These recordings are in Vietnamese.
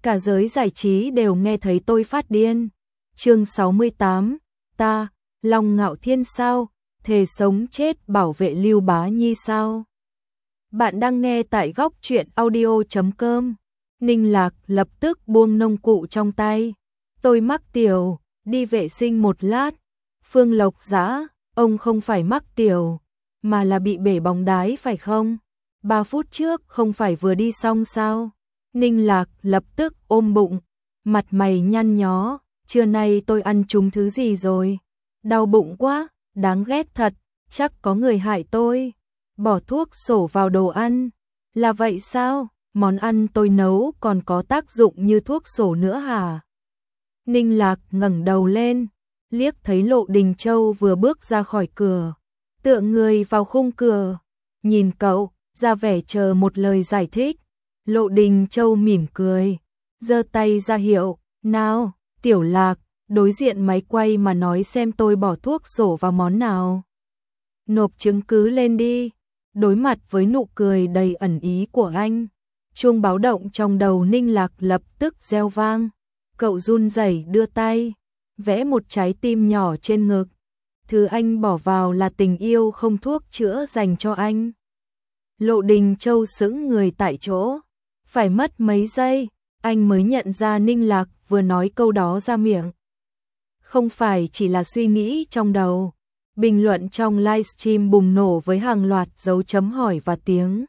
cả giới giải trí đều nghe thấy tôi phát điên. Chương 68, ta, Long Ngạo Thiên sao, thề sống chết bảo vệ Lưu Bá Nhi sao? Bạn đang nghe tại góc truyện audio.com. Ninh Lạc lập tức buông nông cụ trong tay. Tôi mắc tiểu, đi vệ sinh một lát. Phương Lộc Dã, ông không phải mắc tiểu, mà là bị bể bóng đái phải không? 3 phút trước không phải vừa đi xong sao? Ninh Lạc lập tức ôm bụng, mặt mày nhăn nhó, trưa nay tôi ăn trúng thứ gì rồi? Đau bụng quá, đáng ghét thật, chắc có người hại tôi. Bỏ thuốc sổ vào đồ ăn. Là vậy sao? Món ăn tôi nấu còn có tác dụng như thuốc sổ nữa hả? Ninh Lạc ngẩng đầu lên, liếc thấy Lộ Đình Châu vừa bước ra khỏi cửa, tựa người vào khung cửa, nhìn cậu, ra vẻ chờ một lời giải thích. Lộ Đình Châu mỉm cười, giơ tay ra hiệu, nào, Tiểu Lạc, đối diện máy quay mà nói xem tôi bỏ thuốc sổ vào món nào. Nộp chứng cứ lên đi. Đối mặt với nụ cười đầy ẩn ý của anh, chuông báo động trong đầu Ninh Lạc lập tức reo vang. Cậu run rẩy đưa tay, vẽ một trái tim nhỏ trên ngực. Thứ anh bỏ vào là tình yêu không thuốc chữa dành cho anh. Lộ Đình Châu sững người tại chỗ, phải mất mấy giây, anh mới nhận ra Ninh Lạc vừa nói câu đó ra miệng. Không phải chỉ là suy nghĩ trong đầu. Bình luận trong livestream bùng nổ với hàng loạt dấu chấm hỏi và tiếng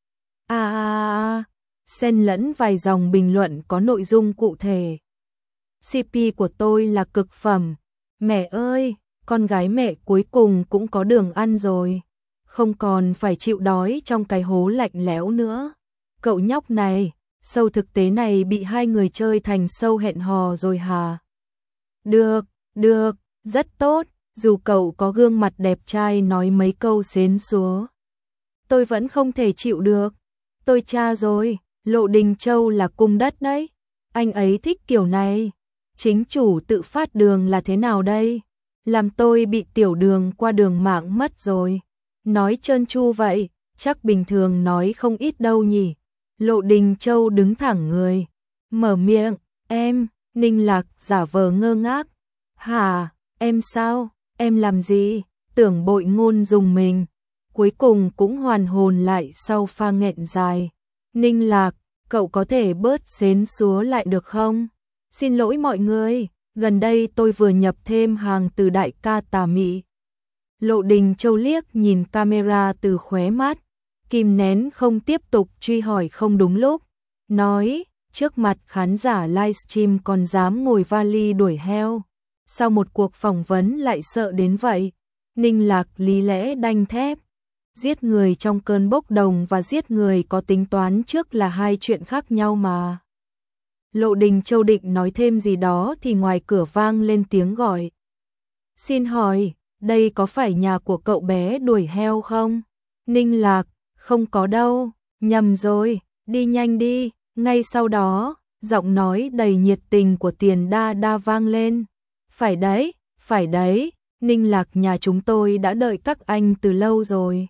xen lẫn vài dòng bình luận có nội dung cụ thể. CP của tôi là cực phẩm. Mẹ ơi, con gái mẹ cuối cùng cũng có đường ăn rồi. Không còn phải chịu đói trong cái hố lạnh lẽo nữa. Cậu nhóc này, show thực tế này bị hai người chơi thành show hẹn hò rồi hả? Được, rất tốt. Dù cậu có gương mặt đẹp trai nói mấy câu xến xúa, tôi vẫn không thể chịu được. Tôi tra rồi, Lộ Đình Châu là cung đất đấy. Anh ấy thích kiểu này. Chính chủ tự phát đường là thế nào đây? Làm tôi bị tiểu đường qua đường mạng mất rồi. Nói trơn tru vậy, chắc bình thường nói không ít đâu nhỉ. Lộ Đình Châu đứng thẳng người, mở miệng, em. Ninh Lạc giả vờ ngơ ngác. Hả, em sao? Em làm gì? Tưởng Bội Ngôn dùng mình, cuối cùng cũng hoàn hồn lại sau pha nghẹn dài. Ninh Lạc, cậu có thể bớt xến xúa lại được không? Xin lỗi mọi người, gần đây tôi vừa nhập thêm hàng từ đại ca Tà Mị. Lộ Đình Châu liếc nhìn camera từ khóe mắt, kìm nén không tiếp tục truy hỏi không đúng lúc. Nói, trước mặt khán giả livestream còn dám ngồi vali đuổi heo. Sau một cuộc phỏng vấn lại sợ đến vậy. Ninh Lạc lý lẽ đanh thép. Giết người trong cơn bốc đồng và giết người có tính toán trước là hai chuyện khác nhau mà. Lộ Đình Châu định nói thêm gì đó thì ngoài cửa vang lên tiếng gọi. Xin hỏi, đây có phải nhà của cậu bé đuổi heo không? Ninh Lạc, không có đâu, nhầm rồi, đi nhanh đi. Ngay sau đó, giọng nói đầy nhiệt tình của Tiền Đa Đa vang lên. Phải đấy, Ninh Lạc nhà chúng tôi đã đợi các anh từ lâu rồi.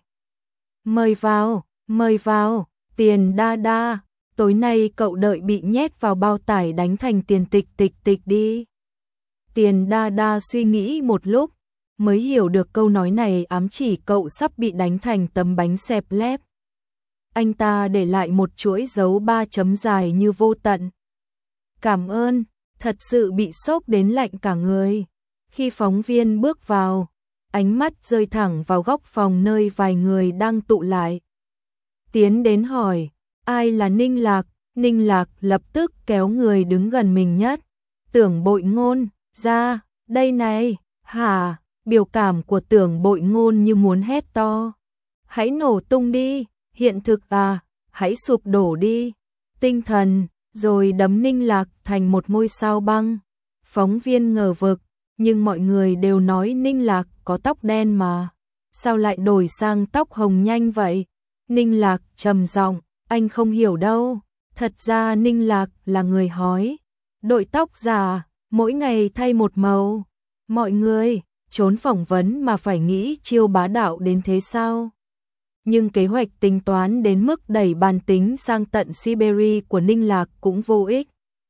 Mời vào, Tiền Đa Đa, tối nay cậu đợi bị nhét vào bao tải đánh thành tiền tịch đi. Tiền Đa Đa suy nghĩ một lúc, mới hiểu được câu nói này ám chỉ cậu sắp bị đánh thành tấm bánh xẹp lép. Anh ta để lại một chuỗi dấu 3 chấm dài như vô tận. Cảm ơn. Thật sự bị sốc đến lạnh cả người. Khi phóng viên bước vào, ánh mắt rơi thẳng vào góc phòng nơi vài người đang tụ lại. Tiến đến hỏi, ai là Ninh Lạc? Ninh Lạc lập tức kéo người đứng gần mình nhất. Tưởng Bội Ngôn, ra, đây này, hả? Biểu cảm của Tưởng Bội Ngôn như muốn hét to. Hãy nổ tung đi, hiện thực à, hãy sụp đổ đi. Tinh thần. Rồi đấm Ninh Lạc thành một ngôi sao băng. Phóng viên ngờ vực, nhưng mọi người đều nói Ninh Lạc có tóc đen mà. Sao lại đổi sang tóc hồng nhanh vậy? Ninh Lạc trầm giọng, anh không hiểu đâu. Thật ra Ninh Lạc là người hói. Đội tóc giả, mỗi ngày thay một màu. Mọi người, trốn phỏng vấn mà phải nghĩ chiêu bá đạo đến thế sao? Nhưng kế hoạch tính toán đến mức đẩy bàn tính sang tận Siberia của Ninh Lạc cũng vô ích.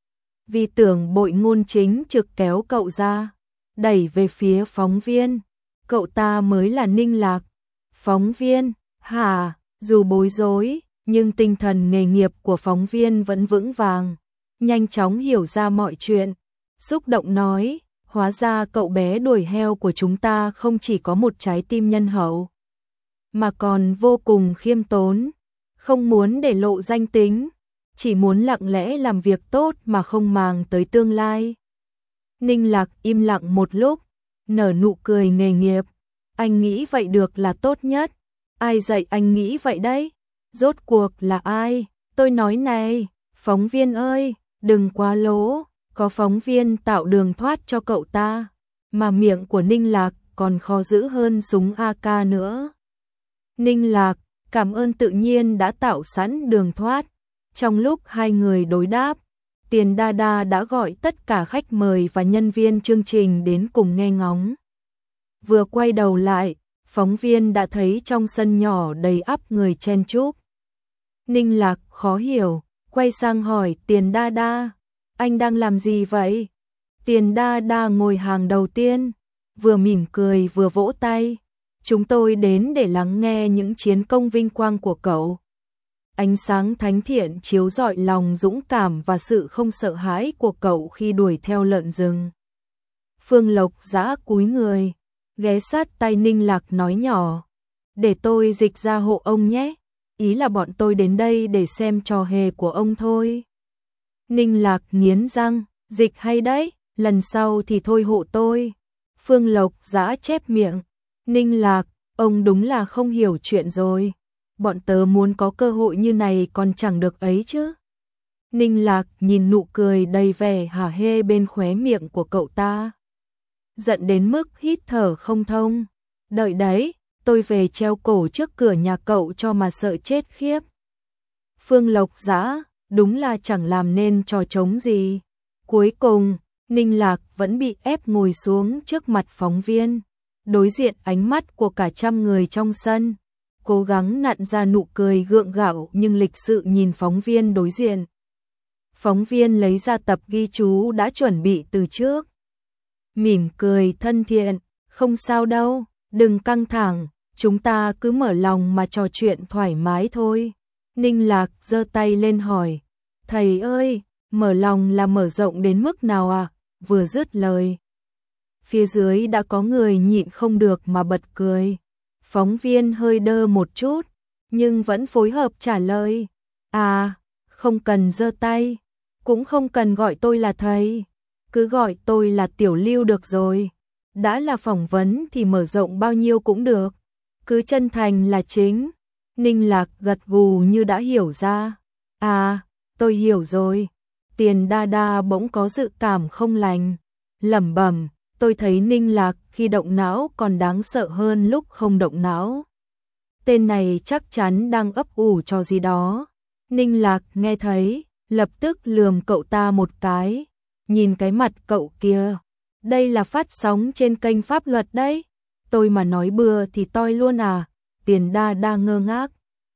vì tưởng bội ngôn chính trực kéo cậu ra, đẩy về phía phóng viên. Cậu ta mới là Ninh Lạc. Phóng viên, hả? Dù bối rối, nhưng tinh thần nghề nghiệp của phóng viên vẫn vững vàng, nhanh chóng hiểu ra mọi chuyện. Xúc động nói, hóa ra cậu bé đuổi heo của chúng ta không chỉ có một trái tim nhân hậu, mà còn vô cùng khiêm tốn, không muốn để lộ danh tính, chỉ muốn lặng lẽ làm việc tốt mà không màng tới tương lai. Ninh Lạc im lặng một lúc, nở nụ cười nghề nghiệp. Anh nghĩ vậy được là tốt nhất. Ai dạy anh nghĩ vậy đấy? Rốt cuộc là ai? Tôi nói này, phóng viên ơi, đừng quá lố. Có phóng viên tạo đường thoát cho cậu ta, mà miệng của Ninh Lạc còn khó giữ hơn súng AK nữa. Ninh Lạc, cảm ơn tự nhiên đã tạo sẵn đường thoát. Trong lúc hai người đối đáp, Tiền Đa Đa đã gọi tất cả khách mời và nhân viên chương trình đến cùng nghe ngóng. Vừa quay đầu lại, phóng viên đã thấy trong sân nhỏ đầy ắp người chen chúc. Ninh Lạc khó hiểu, quay sang hỏi Tiền Đa Đa, anh đang làm gì vậy? Tiền Đa Đa ngồi hàng đầu tiên, vừa mỉm cười vừa vỗ tay. Chúng tôi đến để lắng nghe những chiến công vinh quang của cậu. Ánh sáng thánh thiện chiếu rọi lòng dũng cảm và sự không sợ hãi của cậu khi đuổi theo lợn rừng. Phương Lộc Dã cúi người, ghé sát tay Ninh Lạc nói nhỏ, để tôi dịch ra hộ ông nhé, ý là bọn tôi đến đây để xem trò hề của ông thôi. Ninh Lạc nghiến răng, dịch hay đấy, lần sau thì thôi hộ tôi. Phương Lộc Dã chép miệng, Ninh Lạc, ông đúng là không hiểu chuyện rồi, bọn tớ muốn có cơ hội như này còn chẳng được ấy chứ. Ninh Lạc nhìn nụ cười đầy vẻ hả hê bên khóe miệng của cậu ta, giận đến mức hít thở không thông. Đợi đấy, tôi về treo cổ trước cửa nhà cậu cho mà sợ chết khiếp. Phương Lộc Dã đúng là chẳng làm nên trò trống gì. Cuối cùng, Ninh Lạc vẫn bị ép ngồi xuống trước mặt phóng viên, đối diện ánh mắt của cả trăm người trong sân, cố gắng nặn ra nụ cười gượng gạo nhưng lịch sự nhìn phóng viên đối diện. Phóng viên lấy ra tập ghi chú đã chuẩn bị từ trước, mỉm cười thân thiện, không sao đâu, đừng căng thẳng, chúng ta cứ mở lòng mà trò chuyện thoải mái thôi. Ninh Lạc giơ tay lên hỏi, thầy ơi, mở lòng là mở rộng đến mức nào à? Vừa dứt lời, phía dưới đã có người nhịn không được mà bật cười. Phóng viên hơi đơ một chút, nhưng vẫn phối hợp trả lời, à, không cần giơ tay, cũng không cần gọi tôi là thầy, cứ gọi tôi là Tiểu Lưu được rồi. Đã là phỏng vấn thì mở rộng bao nhiêu cũng được, cứ chân thành là chính. Ninh Lạc gật gù như đã hiểu ra. À, tôi hiểu rồi. Tiền Đa Đa bỗng có dự cảm không lành, lẩm bẩm, tôi thấy Ninh Lạc khi động não còn đáng sợ hơn lúc không động não. Tên này chắc chắn đang ấp ủ trò gì đó. Ninh Lạc nghe thấy, lập tức lườm cậu ta một cái, nhìn cái mặt cậu kia. Đây là phát sóng trên kênh Pháp Luật đấy. Tôi mà nói bừa thì toi luôn à? Tiền Đa Đa ngơ ngác.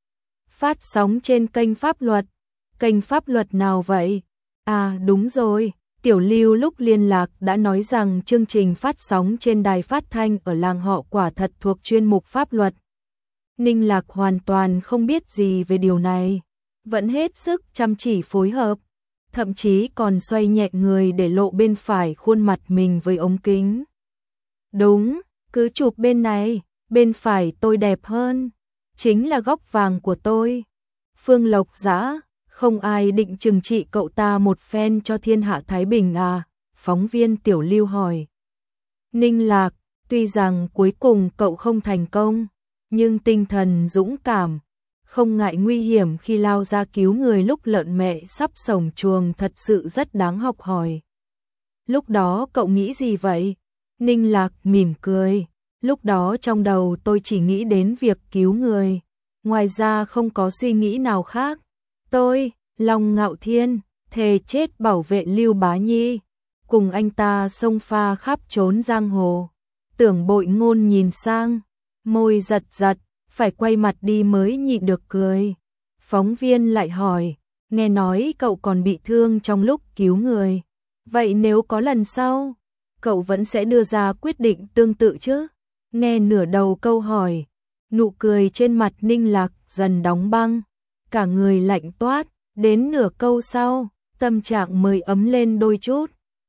Phát sóng trên kênh Pháp Luật? Kênh Pháp Luật nào vậy? À đúng rồi, Tiểu Lưu lúc liên lạc đã nói rằng chương trình phát sóng trên đài phát thanh ở làng họ quả thật thuộc chuyên mục pháp luật. Ninh Lạc hoàn toàn không biết gì về điều này, vẫn hết sức chăm chỉ phối hợp, thậm chí còn xoay nhẹ người để lộ bên phải khuôn mặt mình với ống kính. Đúng, cứ chụp bên này, bên phải tôi đẹp hơn, chính là góc vàng của tôi. Phương Lộc Dã, không ai định trừng trị cậu ta một phen cho thiên hạ thái bình à? Phóng viên Tiểu Lưu hỏi. Ninh Lạc, tuy rằng cuối cùng cậu không thành công, nhưng tinh thần dũng cảm, không ngại nguy hiểm khi lao ra cứu người lúc lợn mẹ sắp sổng chuồng thật sự rất đáng học hỏi. Lúc đó cậu nghĩ gì vậy? Ninh Lạc mỉm cười. Lúc đó trong đầu tôi chỉ nghĩ đến việc cứu người, ngoài ra không có suy nghĩ nào khác. Tôi, Long Ngạo Thiên, thề chết bảo vệ Lưu Bá Nhi, cùng anh ta xông pha khắp trốn giang hồ. Tưởng Bội Ngôn nhìn sang, môi giật giật, phải quay mặt đi mới nhịn được cười. Phóng viên lại hỏi, nghe nói cậu còn bị thương trong lúc cứu người. Vậy nếu có lần sau, cậu vẫn sẽ đưa ra quyết định tương tự chứ? Nghe nửa đầu câu hỏi, nụ cười trên mặt Ninh Lạc dần đóng băng, cả người lạnh toát, đến nửa câu sau, tâm trạng mới ấm lên đôi chút.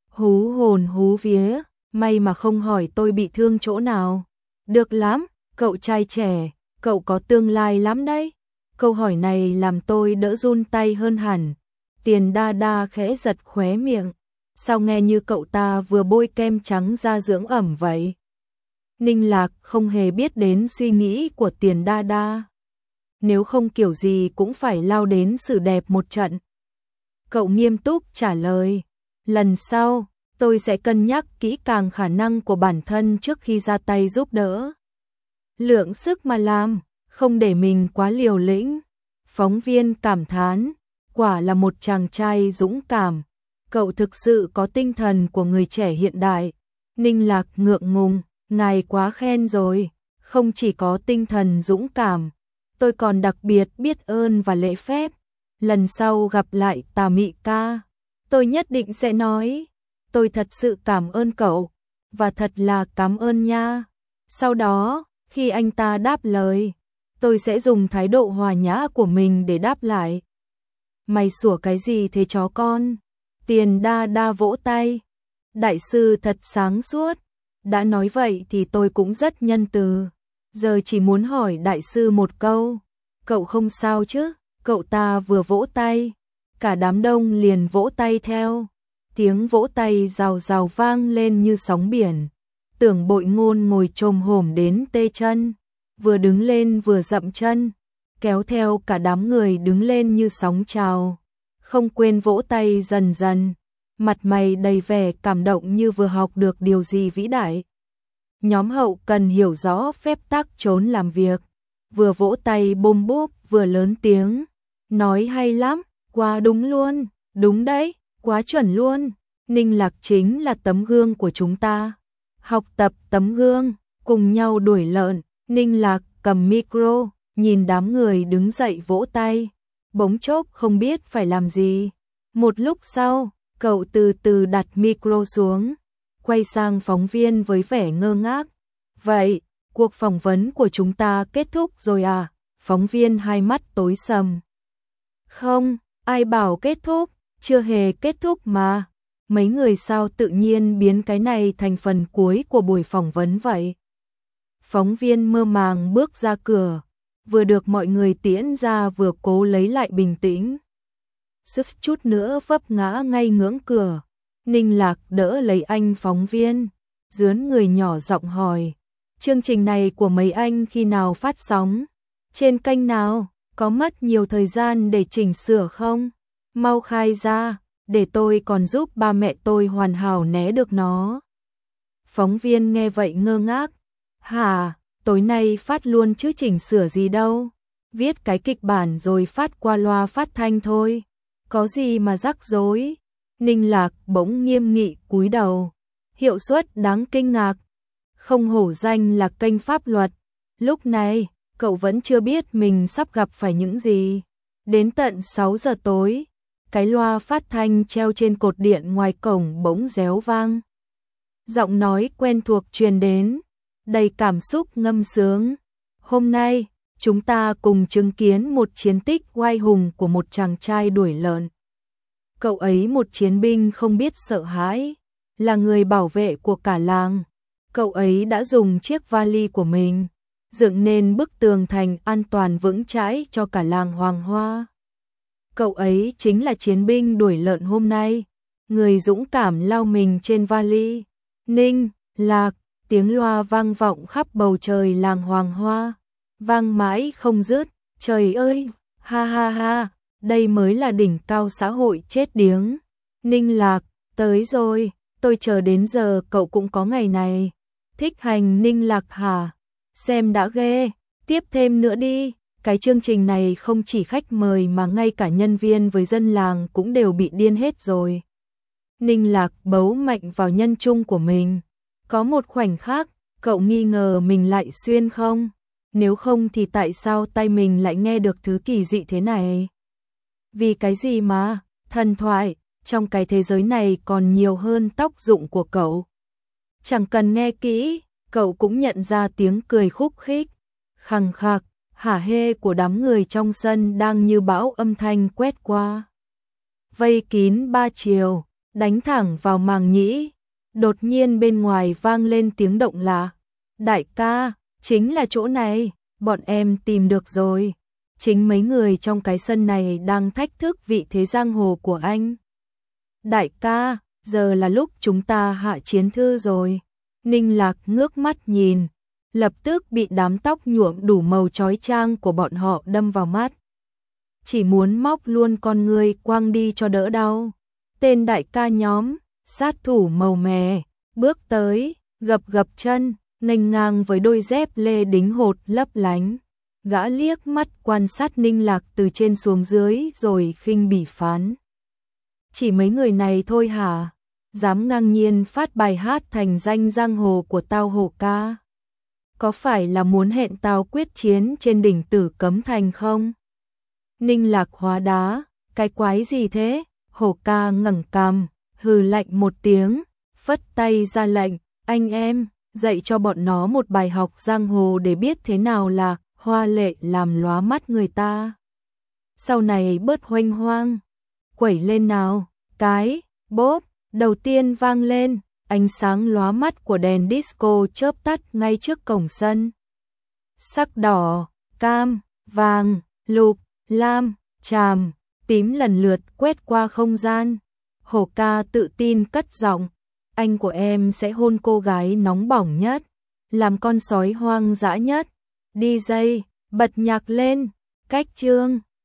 Hú hồn hú vía, may mà không hỏi tôi bị thương chỗ nào. Được lắm, cậu trai trẻ, cậu có tương lai lắm đấy. Câu hỏi này làm tôi đỡ run tay hơn hẳn. Tiền Đa Đa khẽ giật khóe miệng. Sao nghe như cậu ta vừa bôi kem trắng da dưỡng ẩm vậy? Ninh Lạc không hề biết đến suy nghĩ của Tiền Đa Đa. Nếu không kiểu gì cũng phải lao đến xử đẹp một trận. Cậu nghiêm túc trả lời. Lần sau, tôi sẽ cân nhắc kỹ càng khả năng của bản thân trước khi ra tay giúp đỡ. Lượng sức mà làm, không để mình quá liều lĩnh. Phóng viên cảm thán, quả là một chàng trai dũng cảm. Cậu thực sự có tinh thần của người trẻ hiện đại. Ninh Lạc ngượng ngùng, ngài quá khen rồi. Không chỉ có tinh thần dũng cảm, tôi còn đặc biệt biết ơn và lễ phép. Lần sau gặp lại Tà Mị ca, tôi nhất định sẽ nói, tôi thật sự cảm ơn cậu, và thật là cảm ơn nha. Sau đó, khi anh ta đáp lời, tôi sẽ dùng thái độ hòa nhã của mình để đáp lại. Mày sủa cái gì thế chó con? Tiền Đa Đa vỗ tay. Đại sư thật sáng suốt. Đã nói vậy thì tôi cũng rất nhân từ. Giờ chỉ muốn hỏi đại sư một câu. Cậu không sao chứ? Cậu ta vừa vỗ tay, cả đám đông liền vỗ tay theo. Tiếng vỗ tay rào rào vang lên như sóng biển. Tưởng Bội Ngôn ngồi chồm hổm đến tê chân, vừa đứng lên vừa dậm chân, kéo theo cả đám người đứng lên như sóng trào. Không quên vỗ tay dần dần, mặt mày đầy vẻ cảm động như vừa học được điều gì vĩ đại. Nhóm hậu cần hiểu rõ phép tắc trốn làm việc, vừa vỗ tay bôm bốp vừa lớn tiếng, nói hay lắm, quá đúng luôn, đúng đấy, quá chuẩn luôn. Ninh Lạc chính là tấm gương của chúng ta. Học tập tấm gương, cùng nhau đuổi lợn. Ninh Lạc cầm micro, nhìn đám người đứng dậy vỗ tay, bỗng chốc không biết phải làm gì. Một lúc sau, cậu từ từ đặt micro xuống, quay sang phóng viên với vẻ ngơ ngác. Vậy, cuộc phỏng vấn của chúng ta kết thúc rồi à? Phóng viên hai mắt tối sầm. Không, ai bảo kết thúc, chưa hề kết thúc mà. Mấy người sao tự nhiên biến cái này thành phần cuối của buổi phỏng vấn vậy? Phóng viên mơ màng bước ra cửa, vừa được mọi người tiễn ra vừa cố lấy lại bình tĩnh. Suýt chút nữa vấp ngã ngay ngưỡng cửa. Ninh Lạc đỡ lấy anh phóng viên, dướn người nhỏ giọng hỏi, chương trình này của mấy anh khi nào phát sóng? Trên kênh nào? Có mất nhiều thời gian để chỉnh sửa không? Mau khai ra, để tôi còn giúp ba mẹ tôi hoàn hảo né được nó. Phóng viên nghe vậy ngơ ngác. Hả, tối nay phát luôn chứ chỉnh sửa gì đâu. Viết cái kịch bản rồi phát qua loa phát thanh thôi. Có gì mà rắc rối. Ninh Lạc bỗng nghiêm nghị cúi đầu. Hiệu suất đáng kinh ngạc. Không hổ danh là kênh pháp luật. Lúc này, cậu vẫn chưa biết mình sắp gặp phải những gì. Đến tận 6 giờ tối, cái loa phát thanh treo trên cột điện ngoài cổng bỗng réo vang. Giọng nói quen thuộc truyền đến, đầy cảm xúc ngâm sướng. Hôm nay, chúng ta cùng chứng kiến một chiến tích oai hùng của một chàng trai đuổi lợn. Cậu ấy một chiến binh không biết sợ hãi, là người bảo vệ của cả làng. Cậu ấy đã dùng chiếc vali của mình dựng nên bức tường thành an toàn vững chãi cho cả làng Hoàng Hoa. Cậu ấy chính là chiến binh đuổi lợn hôm nay, người dũng cảm lao mình trên vali. Ninh Lạc, tiếng loa vang vọng khắp bầu trời làng Hoàng Hoa, vang mãi không dứt. Trời ơi, ha ha ha, đây mới là đỉnh cao xã hội chết điếng. Ninh Lạc, tới rồi, tôi chờ đến giờ cậu cũng có ngày này. Thích hành Ninh Lạc hả? Xem đã ghê, tiếp thêm nữa đi. Cái chương trình này không chỉ khách mời mà ngay cả nhân viên với dân làng cũng đều bị điên hết rồi. Ninh Lạc bấu mạnh vào nhân trung của mình. Có một khoảnh khắc, cậu nghi ngờ mình lại xuyên không? Nếu không thì tại sao tay mình lại nghe được thứ kỳ dị thế này? Vì cái gì mà, thần thoại, trong cái thế giới này còn nhiều hơn tóc dụng của cậu. Chẳng cần nghe kỹ, cậu cũng nhận ra tiếng cười khúc khích, khằng khạc, hả hê của đám người trong sân đang như bão âm thanh quét qua. Vây kín ba chiều, đánh thẳng vào màng nhĩ. Đột nhiên bên ngoài vang lên tiếng động lạ. Đại ca, chính là chỗ này, bọn em tìm được rồi. Chính mấy người trong cái sân này đang thách thức vị thế giang hồ của anh. Đại ca, giờ là lúc chúng ta hạ chiến thư rồi. Ninh Lạc ngước mắt nhìn, lập tức bị đám tóc nhuộm đủ màu chói chang của bọn họ đâm vào mắt. Chỉ muốn móc luôn con người quăng đi cho đỡ đau. Tên đại ca nhóm, sát thủ màu mè, bước tới, gập gập chân, nghênh ngang với đôi dép lê đính hột lấp lánh. Gã liếc mắt quan sát Ninh Lạc từ trên xuống dưới rồi khinh bỉ phán. Chỉ mấy người này thôi hả? Dám ngang nhiên phát bài hát thành danh giang hồ của tao Hổ ca. Có phải là muốn hẹn tao quyết chiến trên đỉnh Tử Cấm Thành không? Ninh Lạc hóa đá, cái quái gì thế? Hổ ca ngẩng cằm, hừ lạnh một tiếng, phất tay ra lệnh, anh em, dạy cho bọn nó một bài học giang hồ để biết thế nào là hoa lệ làm lóa mắt người ta. Sau này bớt huênh hoang, quẩy lên nào, cái, bốp, đầu tiên vang lên, ánh sáng lóa mắt của đèn disco chớp tắt ngay trước cổng sân. Sắc đỏ, cam, vàng, lục, lam, tràm, tím lần lượt quét qua không gian. Hổ ca tự tin cất giọng, anh của em sẽ hôn cô gái nóng bỏng nhất, làm con sói hoang dã nhất. DJ, bật nhạc lên, cách chương.